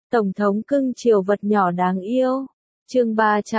Tổng thống cưng chiều vật nhỏ đáng yêu. Chương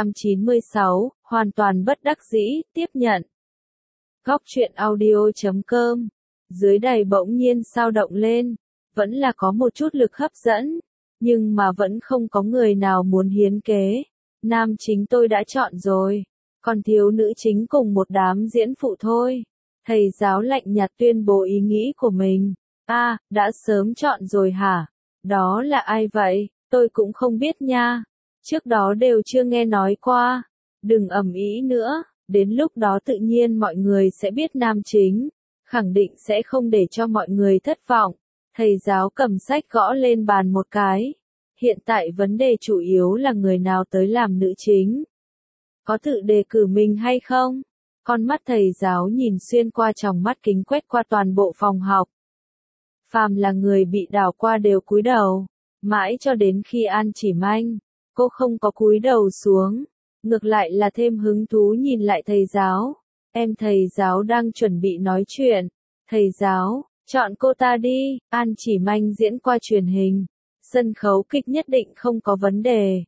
396, hoàn toàn bất đắc dĩ, tiếp nhận. Góc truyện audio.com. Dưới đài bỗng nhiên sao động lên, vẫn là có một chút lực hấp dẫn, nhưng mà vẫn không có người nào muốn hiến kế. Nam chính tôi đã chọn rồi, còn thiếu nữ chính cùng một đám diễn phụ thôi. Thầy giáo lạnh nhạt tuyên bố ý nghĩ của mình. Đã sớm chọn rồi hả? Đó là ai vậy? Tôi cũng không biết nha. Trước đó đều chưa nghe nói qua. Đừng ầm ĩ nữa, đến lúc đó tự nhiên mọi người sẽ biết nam chính. Khẳng định sẽ không để cho mọi người thất vọng. Thầy giáo cầm sách gõ lên bàn một cái. Hiện tại vấn đề chủ yếu là người nào tới làm nữ chính. Có tự đề cử mình hay không? Con mắt thầy giáo nhìn xuyên qua tròng mắt kính quét qua toàn bộ phòng học. Phàm là người bị đảo qua đều cúi đầu. Mãi cho đến khi An Chỉ Manh, cô không có cúi đầu xuống. Ngược lại là thêm hứng thú nhìn lại thầy giáo. Em thầy giáo đang chuẩn bị nói chuyện. Thầy giáo, chọn cô ta đi. An Chỉ Manh diễn qua truyền hình. Sân khấu kịch nhất định không có vấn đề.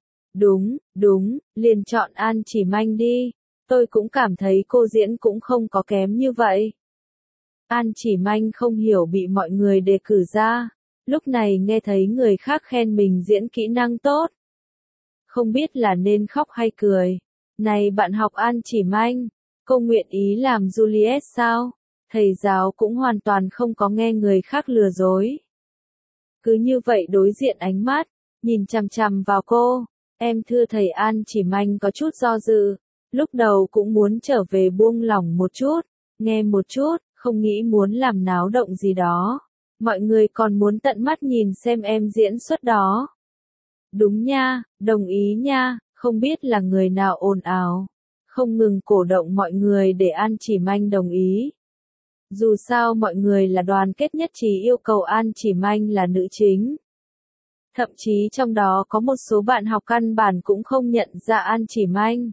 Đúng, liền chọn An Chỉ Manh đi. Tôi cũng cảm thấy cô diễn cũng không có kém như vậy. An Chỉ Manh không hiểu bị mọi người đề cử ra. Lúc này nghe thấy người khác khen mình diễn kỹ năng tốt. Không biết là nên khóc hay cười. Này bạn học An Chỉ Manh, cô nguyện ý làm Juliet sao? Thầy giáo cũng hoàn toàn không có nghe người khác lừa dối. Cứ như vậy đối diện ánh mắt, nhìn chằm chằm vào cô. Em thưa thầy. An Chỉ Manh có chút do dự. Lúc đầu cũng muốn trở về buông lỏng một chút, nghe một chút, không nghĩ muốn làm náo động gì đó. Mọi người còn muốn tận mắt nhìn xem em diễn xuất đó. Đúng nha, đồng ý nha, không biết là người nào ồn ào. Không ngừng cổ động mọi người để An Chỉ Manh đồng ý. Dù sao mọi người là đoàn kết nhất trí yêu cầu An Chỉ Manh là nữ chính. Thậm chí trong đó có một số bạn học căn bản cũng không nhận ra An Chỉ Manh.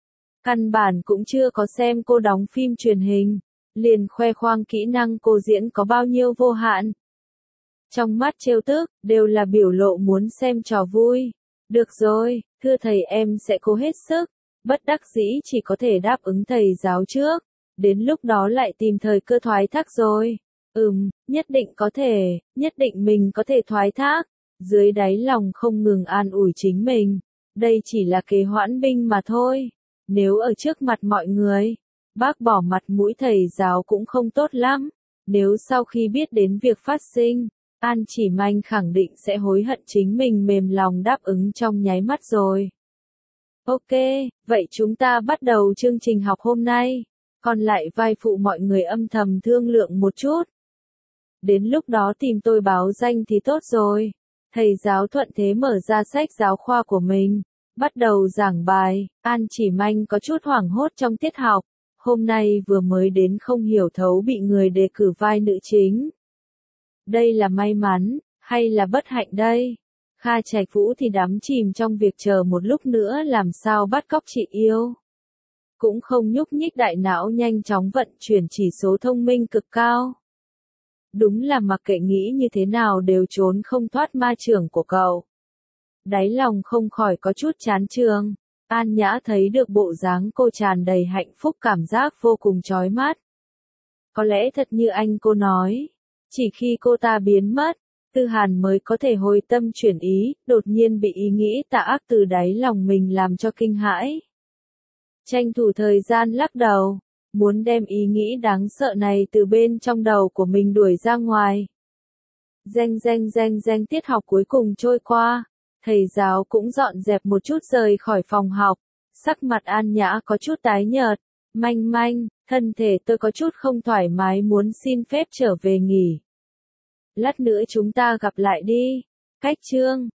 Căn bản cũng chưa có xem cô đóng phim truyền hình, liền khoe khoang kỹ năng cô diễn có bao nhiêu vô hạn. Trong mắt trêu tức, đều là biểu lộ muốn xem trò vui. Được rồi, thưa thầy em sẽ cố hết sức. Bất đắc dĩ chỉ có thể đáp ứng thầy giáo trước. Đến lúc đó lại tìm thời cơ thoái thác rồi. Nhất định có thể, nhất định mình có thể thoái thác. Dưới đáy lòng không ngừng an ủi chính mình. Đây chỉ là kế hoãn binh mà thôi. Nếu ở trước mặt mọi người, bác bỏ mặt mũi thầy giáo cũng không tốt lắm. Nếu sau khi biết đến việc phát sinh, An Chỉ Manh khẳng định sẽ hối hận chính mình mềm lòng đáp ứng trong nháy mắt rồi. Ok, vậy chúng ta bắt đầu chương trình học hôm nay. Còn lại vai phụ mọi người âm thầm thương lượng một chút. Đến lúc đó tìm tôi báo danh thì tốt rồi. Thầy giáo thuận thế mở ra sách giáo khoa của mình. Bắt đầu giảng bài. An Chỉ Manh có chút hoảng hốt trong tiết học. Hôm nay vừa mới đến không hiểu thấu bị người đề cử vai nữ chính. Đây là may mắn, hay là bất hạnh đây? Kha Trạch Vũ thì đắm chìm trong việc chờ một lúc nữa làm sao bắt cóc chị yêu. Cũng không nhúc nhích, đại não nhanh chóng vận chuyển chỉ số thông minh cực cao. Đúng là mặc kệ nghĩ như thế nào đều trốn không thoát ma chưởng của cậu. Đáy lòng không khỏi có chút chán chường. An Nhã thấy được bộ dáng cô tràn đầy hạnh phúc, cảm giác vô cùng chói mắt. Có lẽ thật như anh cô nói, chỉ khi cô ta biến mất, Tư Hàn mới có thể hồi tâm chuyển ý, đột nhiên bị ý nghĩ tà ác từ đáy lòng mình làm cho kinh hãi. Tranh thủ thời gian lắc đầu, muốn đem ý nghĩ đáng sợ này từ bên trong đầu của mình đuổi ra ngoài. Reng tiết học cuối cùng trôi qua, thầy giáo cũng dọn dẹp một chút rời khỏi phòng học, sắc mặt An Nhã có chút tái nhợt. Manh, thân thể tôi có chút không thoải mái, muốn xin phép trở về nghỉ. Lát nữa chúng ta gặp lại đi. Cách chương